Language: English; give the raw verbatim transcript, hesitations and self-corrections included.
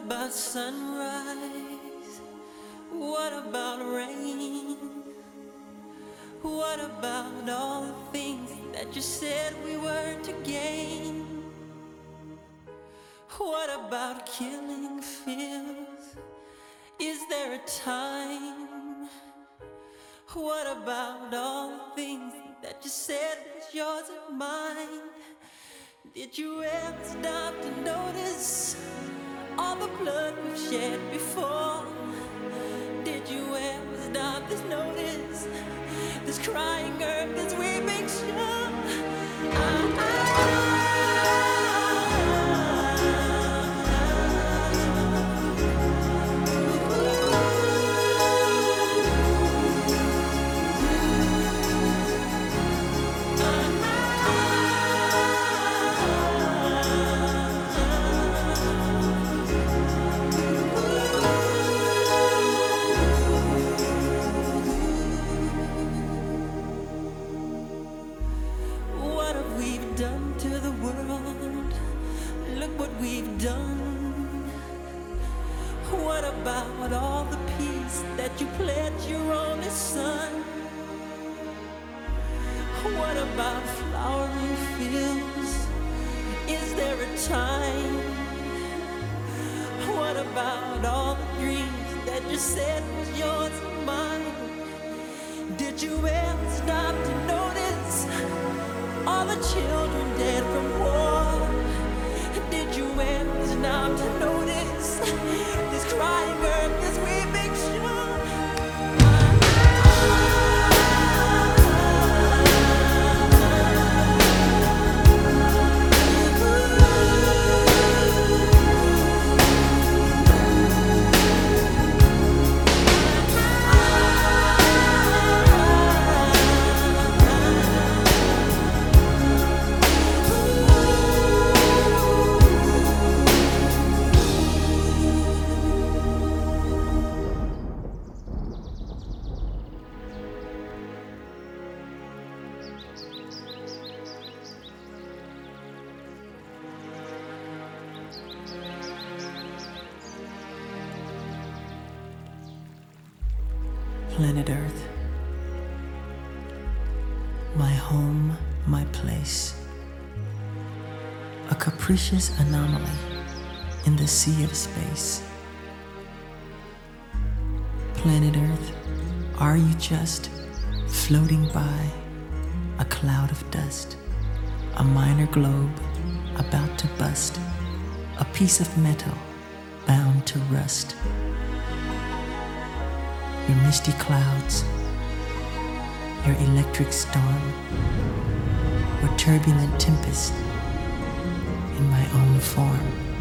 about sunrise? What about rain? What about all the things that you said we were to gain? What about killing fears? Is there a time? What about all the things that you said was yours and mine? Did you ever stop to notice all the blood we've shed before? Did you ever stop to notice this crying earth, this weeping shore? I, I, about all the peace that you pledged your only son? What about flowering fields? Is there a time? What about all the dreams that you said was yours and mine? Did you ever stop to notice all the children dead from war? Did you ever stop to notice this crying earth, this weeping shore? Planet Earth, my home, my place, a capricious anomaly in the sea of space. Planet Earth, are you just floating by, a cloud of dust, a minor globe about to bust, a piece of metal bound to rust? Your misty clouds, your electric storm, or turbulent tempest in my own form.